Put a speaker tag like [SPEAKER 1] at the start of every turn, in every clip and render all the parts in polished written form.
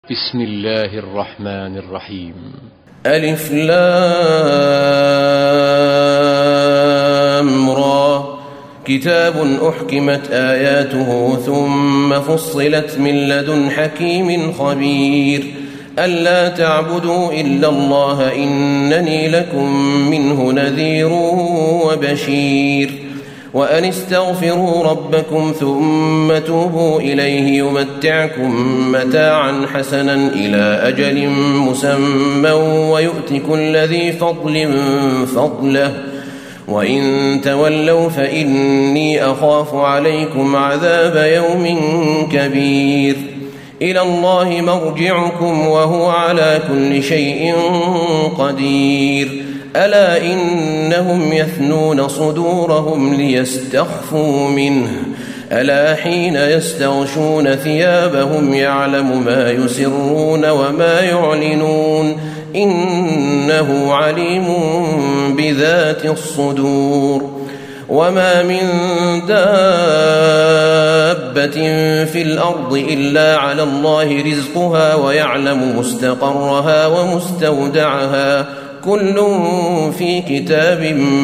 [SPEAKER 1] بسم الله الرحمن الرحيم.
[SPEAKER 2] ألف لام را كتاب أحكمت آياته ثم فصلت من لدن حكيم خبير ألا تعبدوا إلا الله إنني لكم منه نذير وبشير وأن استغفروا ربكم ثم توبوا إليه يمتعكم متاعا حسنا إلى أجل مسمى ويؤت كل ذي فضل فضله وإن تولوا فإني أخاف عليكم عذاب يوم كبير إلى الله مرجعكم وهو على كل شيء قدير ألا إنهم يثنون صدورهم ليستخفوا منه ألا حين يستغشون ثيابهم يعلم ما يسرون وما يعلنون إنه عليم بذات الصدور وما من دابة في الأرض إلا على الله رزقها ويعلم مستقرها ومستودعها كل في كتاب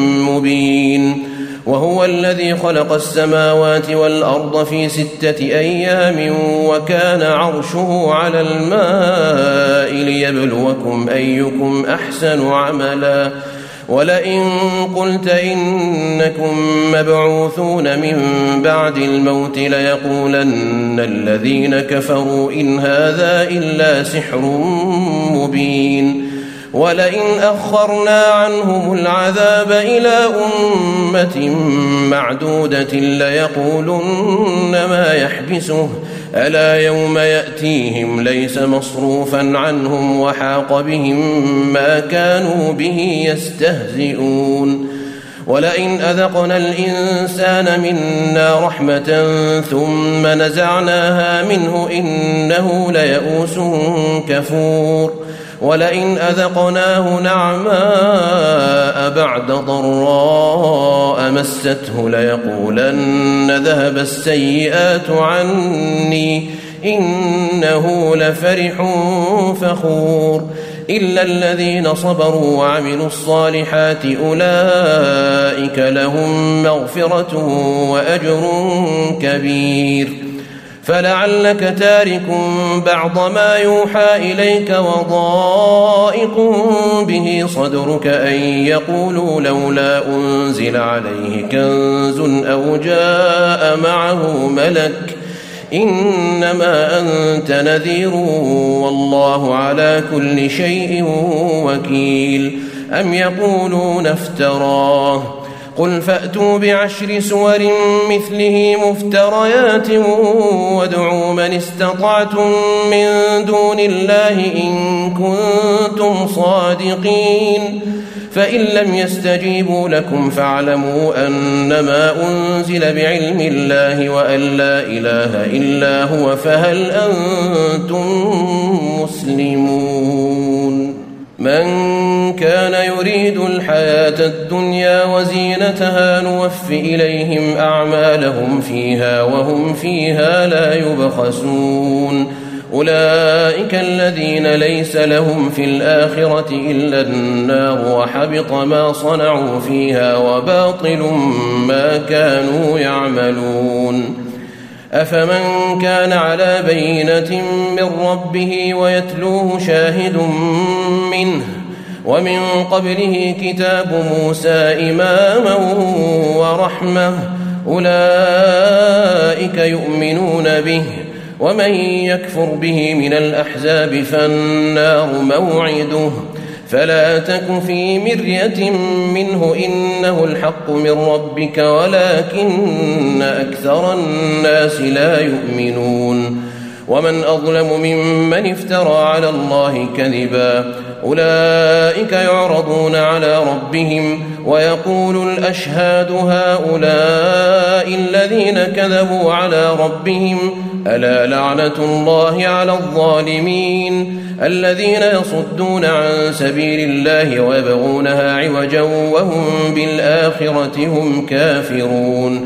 [SPEAKER 2] مبين وهو الذي خلق السماوات والأرض في 6 أيام وكان عرشه على الماء ليبلوكم أيكم أحسن عملا ولئن قلت إنكم مبعوثون من بعد الموت ليقولن الذين كفروا إن هذا إلا سحر مبين ولئن أخرنا عنهم العذاب إلى أمة معدودة ليقولن ما يحبسه ألا يوم يأتيهم ليس مصروفا عنهم وحاق بهم ما كانوا به يستهزئون ولئن أذقنا الإنسان منا رحمة ثم نزعناها منه إنه ليئوس كفور ولئن أذقناه نعماء بعد ضراء مسته ليقولن ذهب السيئات عني إنه لفرح فخور إلا الذين صبروا وعملوا الصالحات أولئك لهم مغفرة وأجر كبير فلعلك تارك بعض ما يوحى إليك وضائق به صدرك أن يقولوا لولا أنزل عليه كنز أو جاء معه ملك إنما أنت نذير والله على كل شيء وكيل أم يقولون افتراه قل فأتوا ب10 سور مثله مفتريات وادعوا من استطعتم من دون الله إن كنتم صادقين فإن لم يستجيبوا لكم فاعلموا أنما أنزل بعلم الله وأن لا إله إلا هو فهل أنتم مسلمون من كان يريد الحياة الدنيا وزينتها نوف إليهم أعمالهم فيها وهم فيها لا يبخسون أولئك الذين ليس لهم في الآخرة إلا النار وحبط ما صنعوا فيها وباطل ما كانوا يعملون أفمن كان على بينة من ربه ويتلوه شاهد منه ومن قبله كتاب موسى إماما ورحمة أولئك يؤمنون به ومن يكفر به من الأحزاب فالنار موعده فلا تك في مرية منه إنه الحق من ربك ولكن أكثر الناس لا يؤمنون ومن أظلم ممن افترى على الله كذبا أولئك يعرضون على ربهم ويقول الأشهاد هؤلاء الذين كذبوا على ربهم ألا لعنة الله على الظالمين الذين يصدون عن سبيل الله ويبغونها عوجا وهم بالآخرة هم كافرون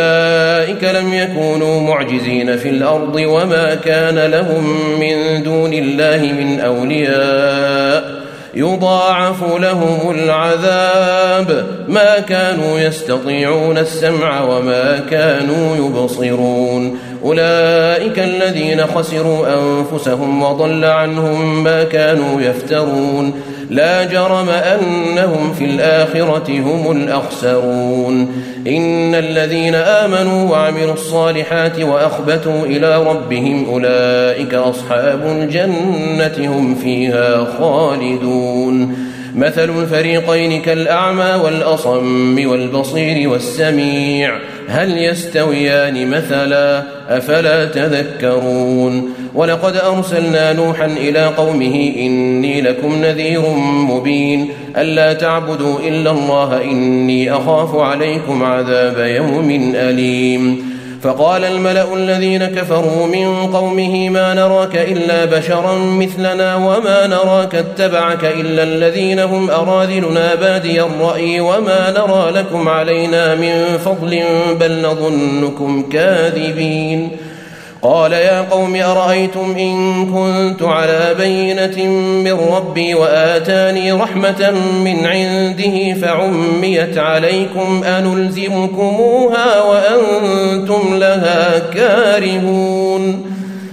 [SPEAKER 2] أولئك لم يكونوا معجزين في الأرض وما كان لهم من دون الله من أولياء يضاعف لهم العذاب ما كانوا يستطيعون السمع وما كانوا يبصرون. أولئك الذين خسروا أنفسهم وضل عنهم ما كانوا يفترون. لا جرم أنهم في الآخرة هم الأخسرون. إن الذين آمنوا وعملوا الصالحات وأخبتوا إلى ربهم أولئك أصحاب الجنة هم فيها خالدون. مثل الفريقين كالأعمى والأصم والبصير والسميع هل يستويان مثلا أفلا تذكرون. ولقد أرسلنا نوحا إلى قومه إني لكم نذير مبين ألا تعبدوا إلا الله إني أخاف عليكم عذاب يوم أليم. فقال الملأ الذين كفروا من قومه ما نراك إلا بشرا مثلنا وما نراك اتبعك إلا الذين هم أراذلنا بادي الرأي وما نرى لكم علينا من فضل بل نظنكم كاذبين. قال يا قوم أرأيتم إن كنت على بينة من ربي وآتاني رحمة من عنده فعميت عليكم أنلزمكموها وأنتم لها كارهون.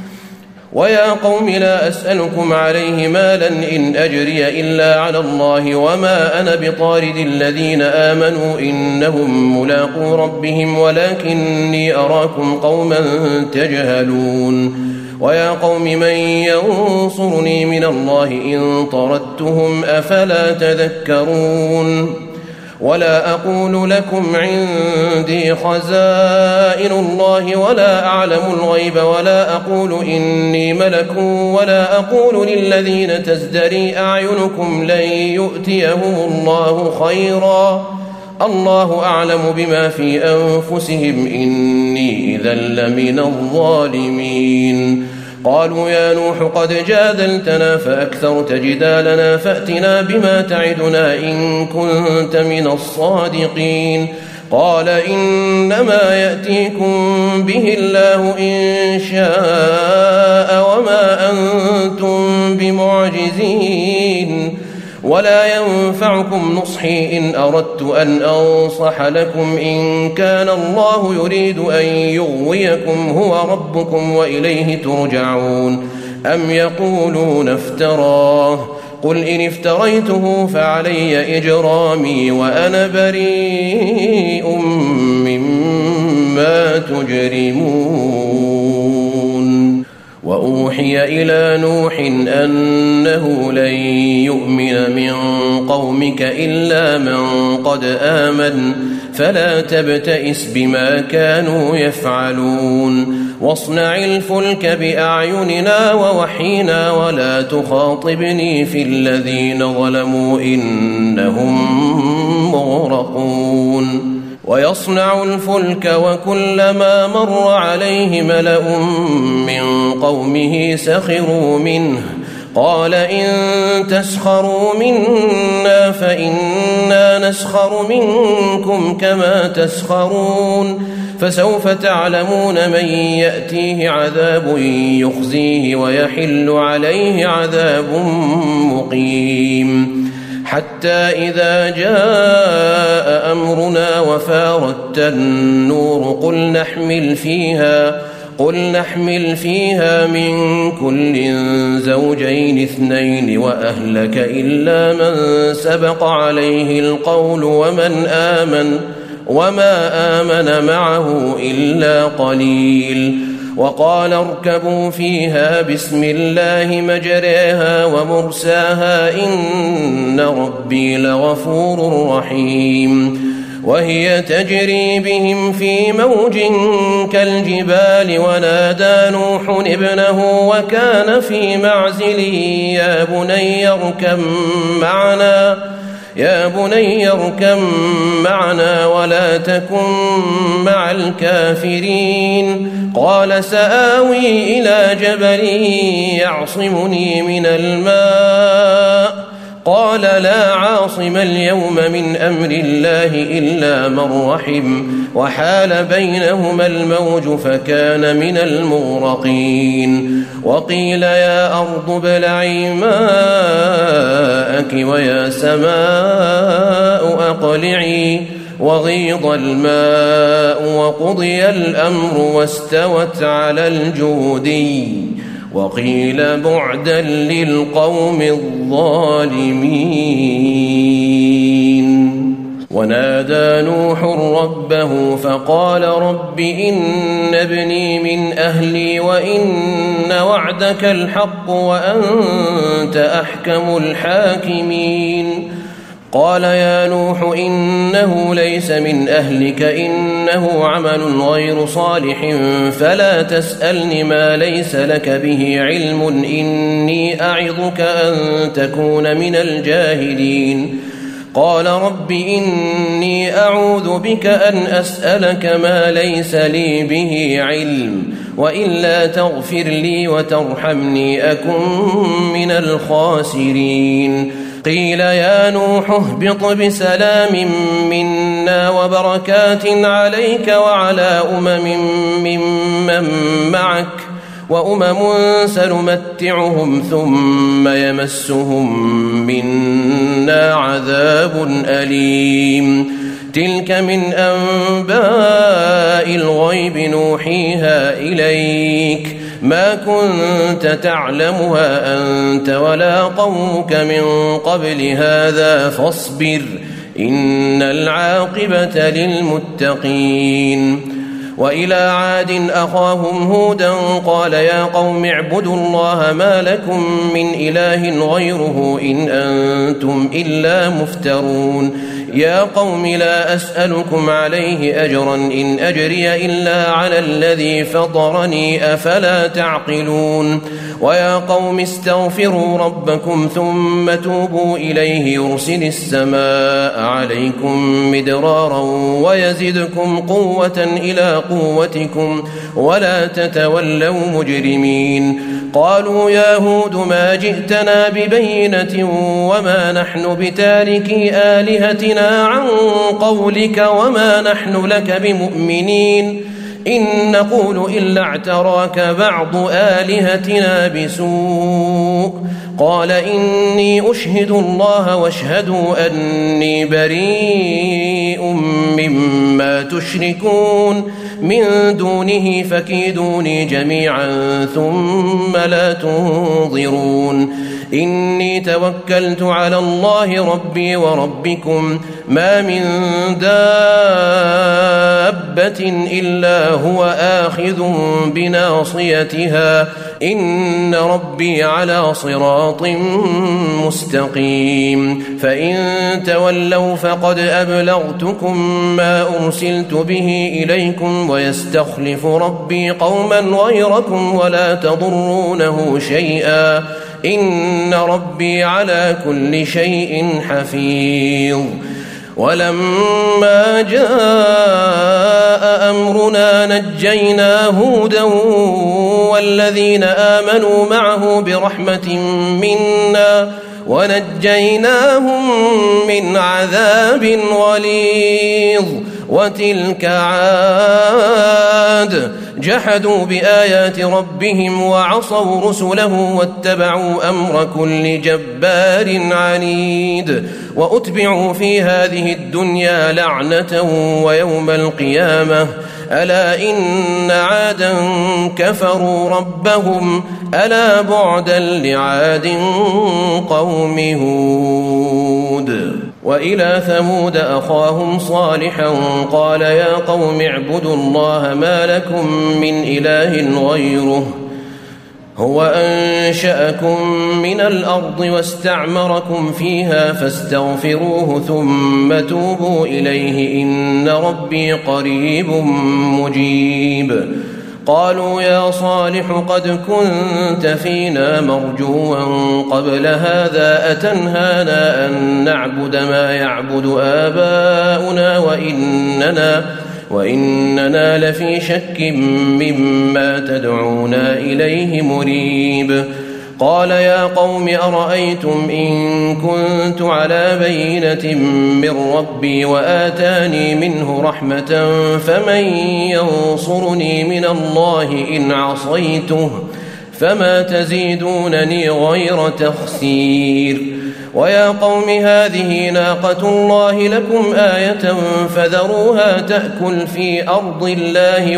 [SPEAKER 2] ويا قوم لا أسألكم عليه مالا إن أجري إلا على الله وما أنا بطارد الذين آمنوا إنهم ملاقو ربهم ولكني أراكم قوما تجهلون. ويا قوم من ينصرني من الله إن طردتهم أفلا تذكرون. ولا أقول لكم عندي خزائن الله ولا أعلم الغيب ولا أقول إني ملك ولا أقول للذين تزدري أعينكم لن يؤتيهم الله خيرا الله أعلم بما في أنفسهم إني إذا لمن الظالمين. قالوا يا نوح قد جادلتنا فأكثرت جدالنا فأتنا بما تعدنا إن كنت من الصادقين. قال إنما يأتيكم به الله إن شاء وما أنتم بمعجزين ولا ينفعكم نصحي إن أردت أن أنصح لكم إن كان الله يريد أن يغويكم هو ربكم وإليه ترجعون. أم يقولون افتراه قل إن افتريته فعلي إجرامي وأنا بريء مما تجرمون. وأوحي إلى نوح أنه لن يؤمن من قومك إلا من قد آمن فلا تبتئس بما كانوا يفعلون. واصنع الفلك بأعيننا ووحينا ولا تخاطبني في الذين ظلموا إنهم مغرقون. ويصنع الفلك وكلما مر عليه ملأ من قومه سخروا منه قال إن تسخروا منا فإنا نسخر منكم كما تسخرون. فسوف تعلمون من يأتيه عذاب يخزيه ويحل عليه عذاب مقيم. حتى إذا جاء أمرنا وفارت النور قل نحمل فيها من كل زوجين اثنين وأهلك إلا من سبق عليه القول وما آمن معه إلا قليل. وقال اركبوا فيها بسم الله مجريها ومرساها إن ربي لغفور رحيم. وهي تجري بهم في موج كالجبال ونادى نوح ابنه وكان في معزل يا بني اركب معنا ولا تكن مع الكافرين. قال سآوي إلى جبل يعصمني من الماء قال لا عاصم اليوم من أمر الله إلا من رحم وحال بينهما الموج فكان من المغرقين وقيل يا أرض ابلعي ماءك ويا سماء أقلعي وغيض الماء وقضي الأمر واستوت على الجودي وقيل بعدا للقوم الظالمين ونادى نوح ربه فقال رب إن ابني من أهلي وإن وعدك الحق وأنت أحكم الحاكمين قال يا نوح إنه ليس من أهلك إنه عمل غير صالح فلا تسألني ما ليس لك به علم إني أعظك أن تكون من الجاهلين قال رب إني أعوذ بك أن أسألك ما ليس لي به علم وإلا تغفر لي وترحمني أكن من الخاسرين قيل يا نوح اهبط بسلام منا وبركات عليك وعلى ممن معك وأمم سنمتعهم ثم يمسهم منا عذاب أليم تلك من أنباء الغيب نوحيها إليك ما كنت تعلمها أنت ولا قومك من قبل هذا فاصبر إن العاقبة للمتقين وإلى عاد أخاهم هودا قال يا قوم اعبدوا الله ما لكم من إله غيره إن أنتم إلا مفترون يا قوم لا أسألكم عليه أجرا إن أجري إلا على الذي فطرني أفلا تعقلون ويا قوم استغفروا ربكم ثم توبوا إليه يرسل السماء عليكم مدرارا ويزدكم قوة إلى قوتكم ولا تتولوا مجرمين قالوا يا هود ما جئتنا ببينة وما نحن بتاركي آلهتنا عن قولك وما نحن لك بمؤمنين إن نقول إلا اعتراك بعض آلهتنا بسوء قال إني أشهد الله واشهدوا أني بريء مما تشركون من دونه فكيدوني جميعا ثم لا تنظرون إني توكلت على الله ربي وربكم ما من دابة إلا هو آخذ بناصيتها إن ربي على صراط مستقيم فإن تولوا فقد أبلغتكم ما أرسلت به إليكم ويستخلف ربي قوما غيركم ولا تضرونه شيئا إن ربي على كل شيء حفيظ ولما جاء أمرنا نجينا هودا والذين آمنوا معه برحمة منا ونجيناهم من عذاب غليظ وتلك عاد جحدوا بآيات ربهم وعصوا رسله واتبعوا أمر كل جبار عنيد وأتبعوا في هذه الدنيا لعنة ويوم القيامة ألا إن عادا كفروا ربهم ألا بعدا لعاد قوم هود وإلى ثمود أخاهم صالحا قال يا قوم اعبدوا الله ما لكم من إله غيره هو أنشأكم من الأرض واستعمركم فيها فاستغفروه ثم توبوا إليه إن ربي قريب مجيب قالوا يا صالح قد كنت فينا مرجوا قبل هذا أتنهانا أن نعبد ما يعبد آباؤنا وإننا لفي شك مما تدعونا إليه مريب قال يا قوم أرأيتم إن كنت على بينة من ربي وآتاني منه رحمة فمن ينصرني من الله إن عصيته فما تزيدونني غير تخسير ويا قوم هذه ناقة الله لكم آية فذروها تأكل في أرض الله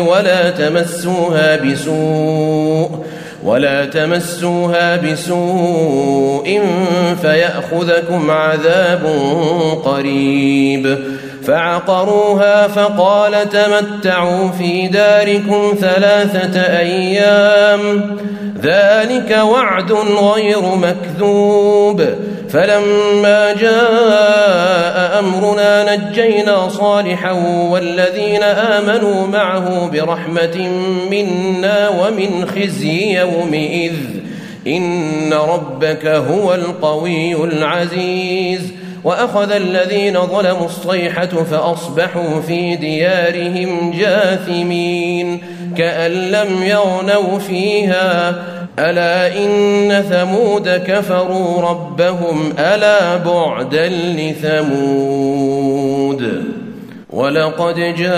[SPEAKER 2] ولا تمسوها بسوء فيأخذكم عذاب قريب فعقروها فقال تمتعوا في داركم 3 أيام ذلك وعد غير مكذوب فلما جاء أمرنا نجينا صالحا والذين آمنوا معه برحمة منا ومن خزي يومئذ إن ربك هو القوي العزيز وأخذ الذين ظلموا الصيحة فأصبحوا في ديارهم جاثمين كأن لم يغنوا فيها ألا إن ثمود كفروا ربهم ألا بعدا لثمود ولقد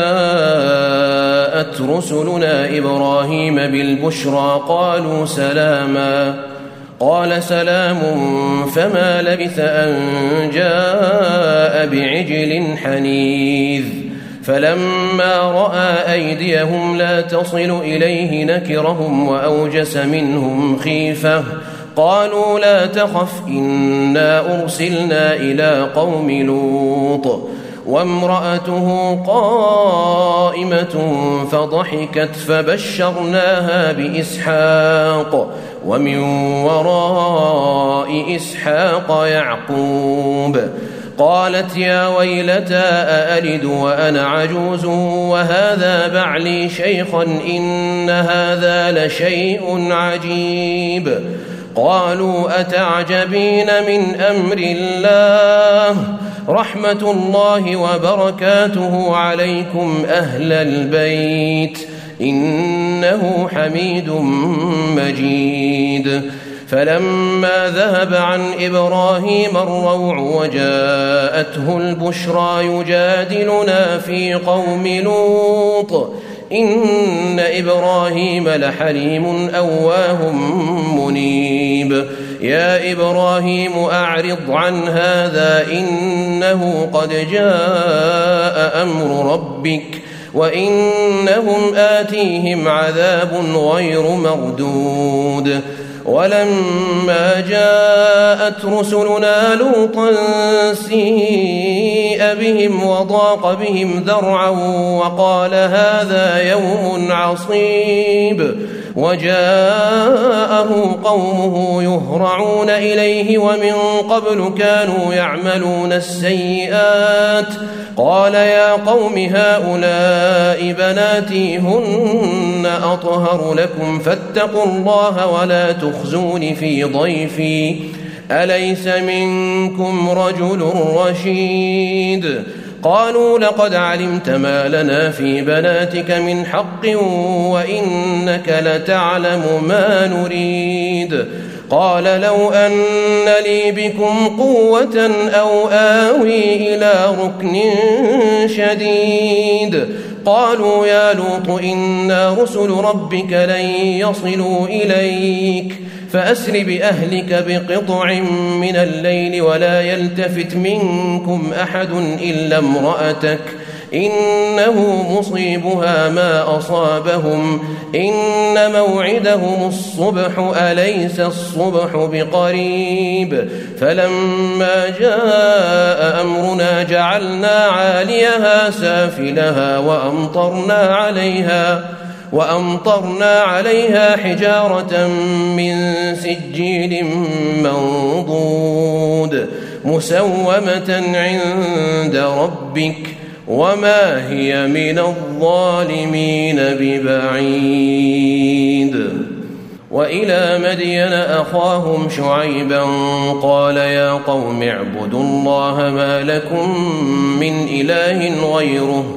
[SPEAKER 2] جاءت رسلنا إبراهيم بالبشرى قالوا سلاما قال سلام فما لبث أن جاء بعجل حنيذ فلما رأى أيديهم لا تصل إليه نكرهم وأوجس منهم خيفة قالوا لا تخف إنا أرسلنا إلى قوم لوط وامرأته قائمة فضحكت فبشرناها بإسحاق ومن وراء إسحاق يعقوب قالت يا ويلتى أألد وأنا عجوز وهذا بعلي شيخا إن هذا لشيء عجيب قالوا أتعجبين من أمر الله رحمة الله وبركاته عليكم أهل البيت إنه حميد مجيد فلما ذهب عن إبراهيم الروع وجاءته البشرى يجادلنا في قوم لوط إن إبراهيم لحليم أواه منيب يا إبراهيم أعرض عن هذا إنه قد جاء أمر ربك وإنهم آتيهم عذاب غير مردود ولما جاءت رسلنا لوطا سيء بهم وضاق بهم ذرعا وقال هذا يوم عصيب وجاءه قومه يهرعون إليه ومن قبل كانوا يعملون السيئات قال يا قوم هؤلاء بناتي هن أطهر لكم فاتقوا الله ولا تخزون في ضيفي أليس منكم رجل رشيد قالوا لقد علمت ما لنا في بناتك من حق وإنك لتعلم ما نريد قال لو أن لي بكم قوة أو آوي إلى ركن شديد قالوا يا لوط إنا رسل ربك لن يصلوا إليك فأسر بأهلك بقطع من الليل ولا يلتفت منكم أحد إلا امرأتك إنه مصيبها ما أصابهم إن موعدهم الصبح أليس الصبح بقريب فلما جاء أمرنا جعلنا عاليها سافلها وأمطرنا عليها حجارة من سجيل منضود مسومة عند ربك وما هي من الظالمين ببعيد وإلى مدين أخاهم شعيبا قال يا قوم اعبدوا الله ما لكم من إله غيره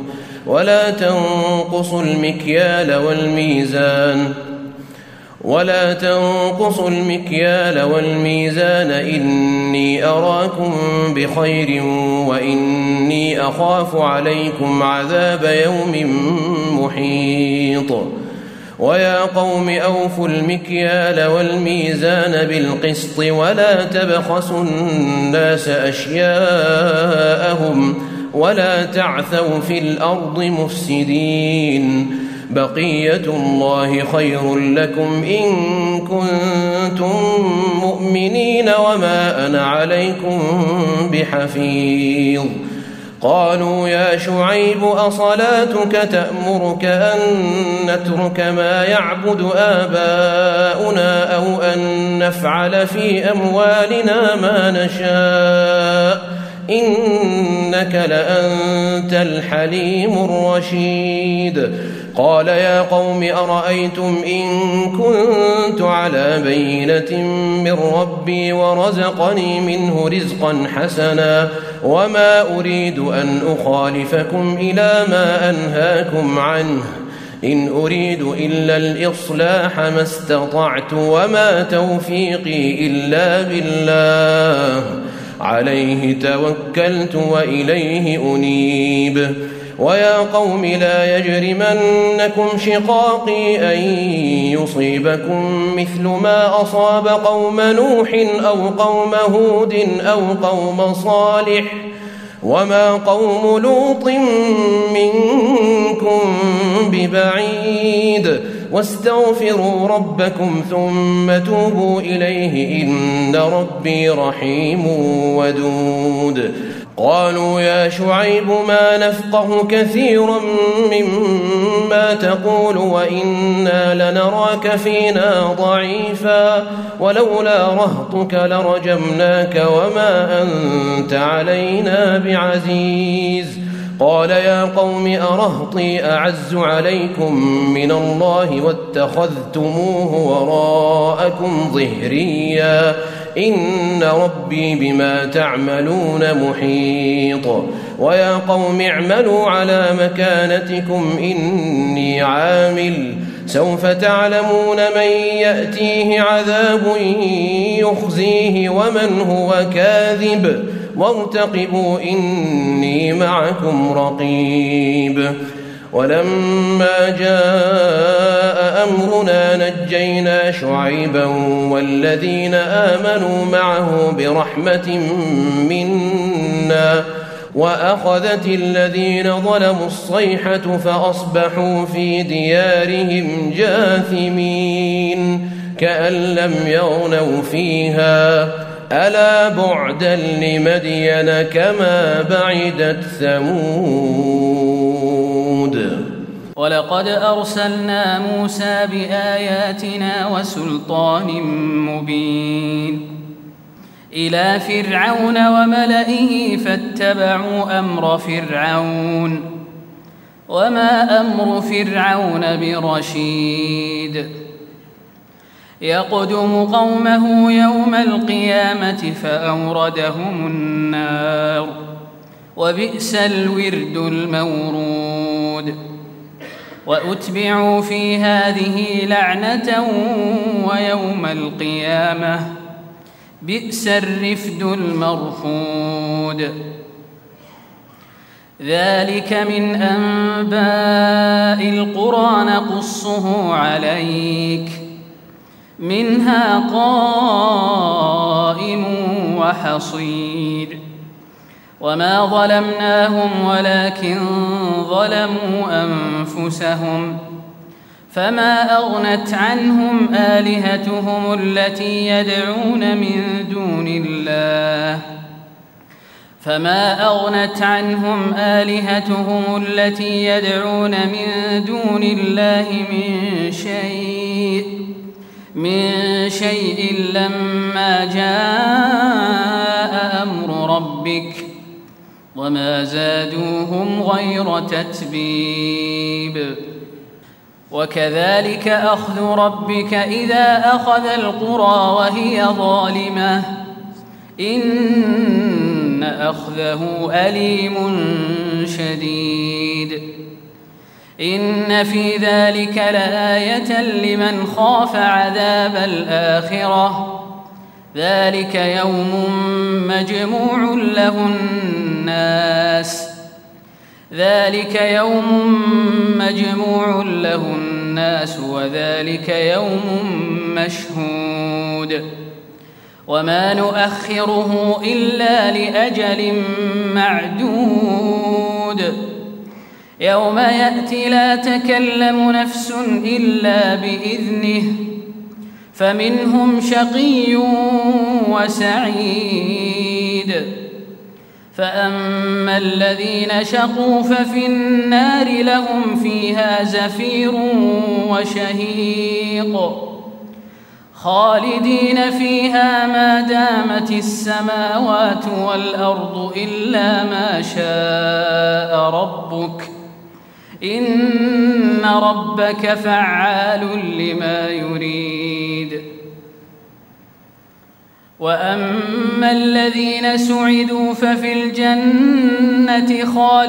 [SPEAKER 2] ولا تنقصوا المكيال والميزان إني أراكم بخير وإني أخاف عليكم عذاب يوم محيط ويا قوم أوفوا المكيال والميزان بالقسط ولا تبخسوا الناس أشياءهم ولا تعثوا في الأرض مفسدين بقية الله خير لكم إن كنتم مؤمنين وما أنا عليكم بحفيظ قالوا يا شعيب أصلاتك تأمرك أن نترك ما يعبد آباؤنا أو أن نفعل في أموالنا ما نشاء إنك لأنت الحليم الرشيد قال يا قوم أرأيتم إن كنت على بينة من ربي ورزقني منه رزقا حسنا وما أريد أن أخالفكم إلى ما أنهاكم عنه إن أريد إلا الإصلاح ما استطعت وما توفيقي إلا بالله عليه توكلت وإليه أنيب ويا قوم لا يجرمنكم شقاقي أن يصيبكم مثل ما أصاب قوم نوح أو قوم هود أو قوم صالح وما قوم لوط منكم ببعيد واستغفروا ربكم ثم توبوا إليه إن ربي رحيم ودود قالوا يا شعيب ما نفقه كثيرا مما تقول وإنا لنراك فينا ضعيفا ولولا رهطك لرجمناك وما أنت علينا بعزيز قال يا قوم أرهطي أعز عليكم من الله واتخذتموه وراءكم ظهريا إن ربي بما تعملون محيط ويا قوم اعملوا على مكانتكم إني عامل سوف تعلمون من يأتيه عذاب يخزيه ومن هو كاذب وارتقبوا إني معكم رقيب ولما جاء أمرنا نجينا شعيبا والذين آمنوا معه برحمة منا وأخذت الذين ظلموا الصيحة فأصبحوا في ديارهم جاثمين كأن لم يغنوا فيها ألا بعدا لمدين كما بعدت ثمود
[SPEAKER 3] ولقد أرسلنا موسى بآياتنا وسلطان مبين إلى فرعون وملئه فاتبعوا أمر فرعون وما أمر فرعون برشيد يقدم قومه يوم القيامة فأوردهم النار وبئس الورد المورود وأتبعوا في هذه لعنة ويوم القيامة بئس الرفد المرفود ذلك من أنباء القرى نقصه عليك منها قائم وحصيد وما ظلمناهم ولكن ظلموا أنفسهم فما أغنت عنهم آلهتهم التي يدعون من دون الله من شيء لما جاء أمر ربك وما زادوهم غير تتبيب وكذلك أخذ ربك إذا أخذ القرى وهي ظالمة إن أخذه أليم شديد إن في ذلك لآية لمن خاف عذاب الآخرة ذلك يوم مجموع له الناس وذلك يوم مشهود وما نؤخره إلا لأجل معدود يوم يأتي لا تكلم نفس إلا بإذنه فمنهم شقي وسعيد فأما الذين شقوا ففي النار لهم فيها زفير وشهيق خالدين فيها ما دامت السماوات والأرض إلا ما شاء ربك إن ربك فعال لما يريد وأما الذين سعدوا ففي الجنة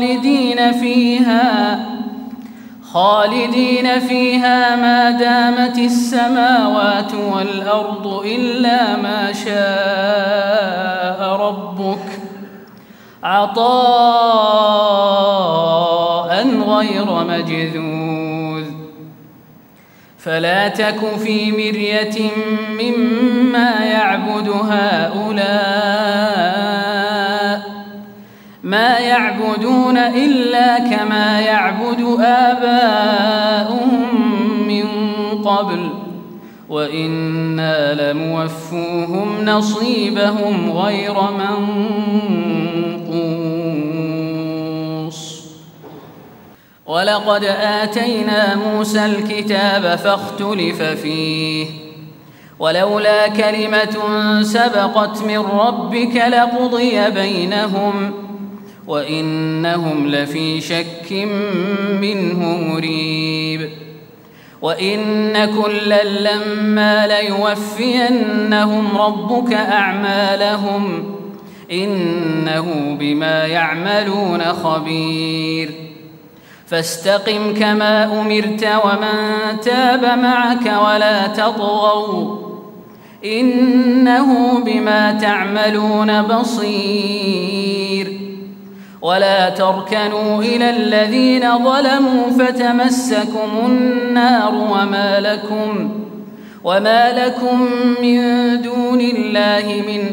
[SPEAKER 3] خالدين فيها ما دامت السماوات والأرض إلا ما شاء ربك عطاء غير مجذوذ فلا تك في مرية مما يعبد هؤلاء ما يعبدون إلا كما يعبد آباؤهم من قبل وإنا لموفوهم نصيبهم غير منقوص ولقد آتينا موسى الكتاب فاختلف فيه ولولا كلمة سبقت من ربك لقضي بينهم وإنهم لفي شك منه مريب وإن كلا لما ليوفينهم ربك أعمالهم إنه بما يعملون خبير فاستقم كما أمرت ومن تاب معك ولا تطغوا إنه بما تعملون بصير ولا تركنوا إلى الذين ظلموا فتمسكم النار وما لكم من دون الله من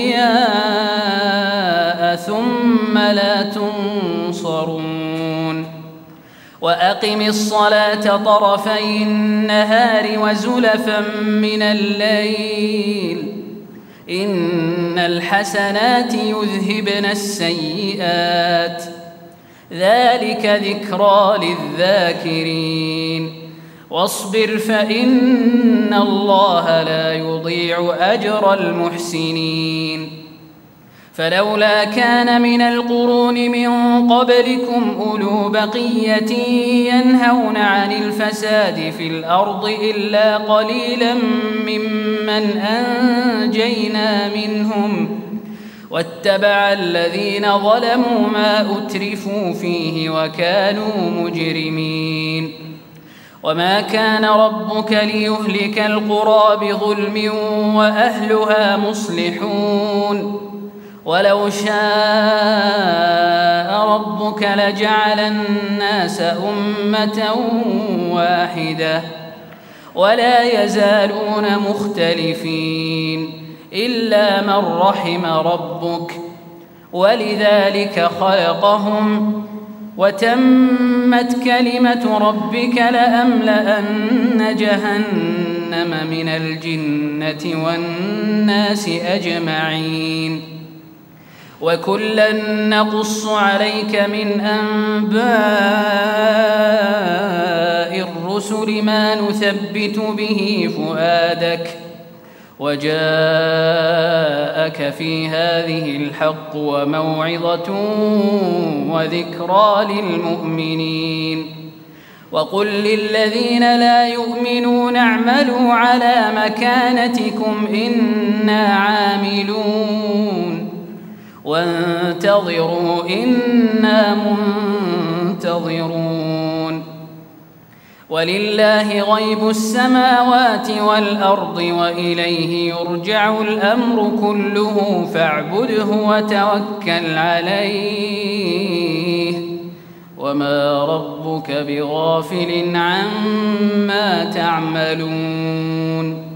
[SPEAKER 3] أولياء ثم لا تنصرون وأقم الصلاة طرفي النهار وزلفا من الليل إن الحسنات يذهبن السيئات ذلك ذكرى للذاكرين واصبر فإن الله لا يضيع أجر المحسنين فلولا كان من القرون من قبلكم أولو بقية ينهون عن الفساد في الأرض إلا قليلا ممن أنجينا منهم واتبع الذين ظلموا ما أترفوا فيه وكانوا مجرمين وما كان ربك ليهلك القرى بظلم وأهلها مصلحون ولو شاء ربك لجعل الناس أمة واحدة ولا يزالون مختلفين إلا من رحم ربك ولذلك خلقهم وتمت كلمة ربك لأملأن جهنم من الجنة والناس أجمعين وكلا نقص عليك من أنباء الرسل ما نثبت به فؤادك وجاءك في هذه الحق وموعظة وذكرى للمؤمنين وقل للذين لا يؤمنون اعملوا على مكانتكم إنا عاملون وانتظروا إنا منتظرون ولله غيب السماوات والأرض وإليه يرجع الأمر كله فاعبده وتوكل عليه وما ربك بغافل عما تعملون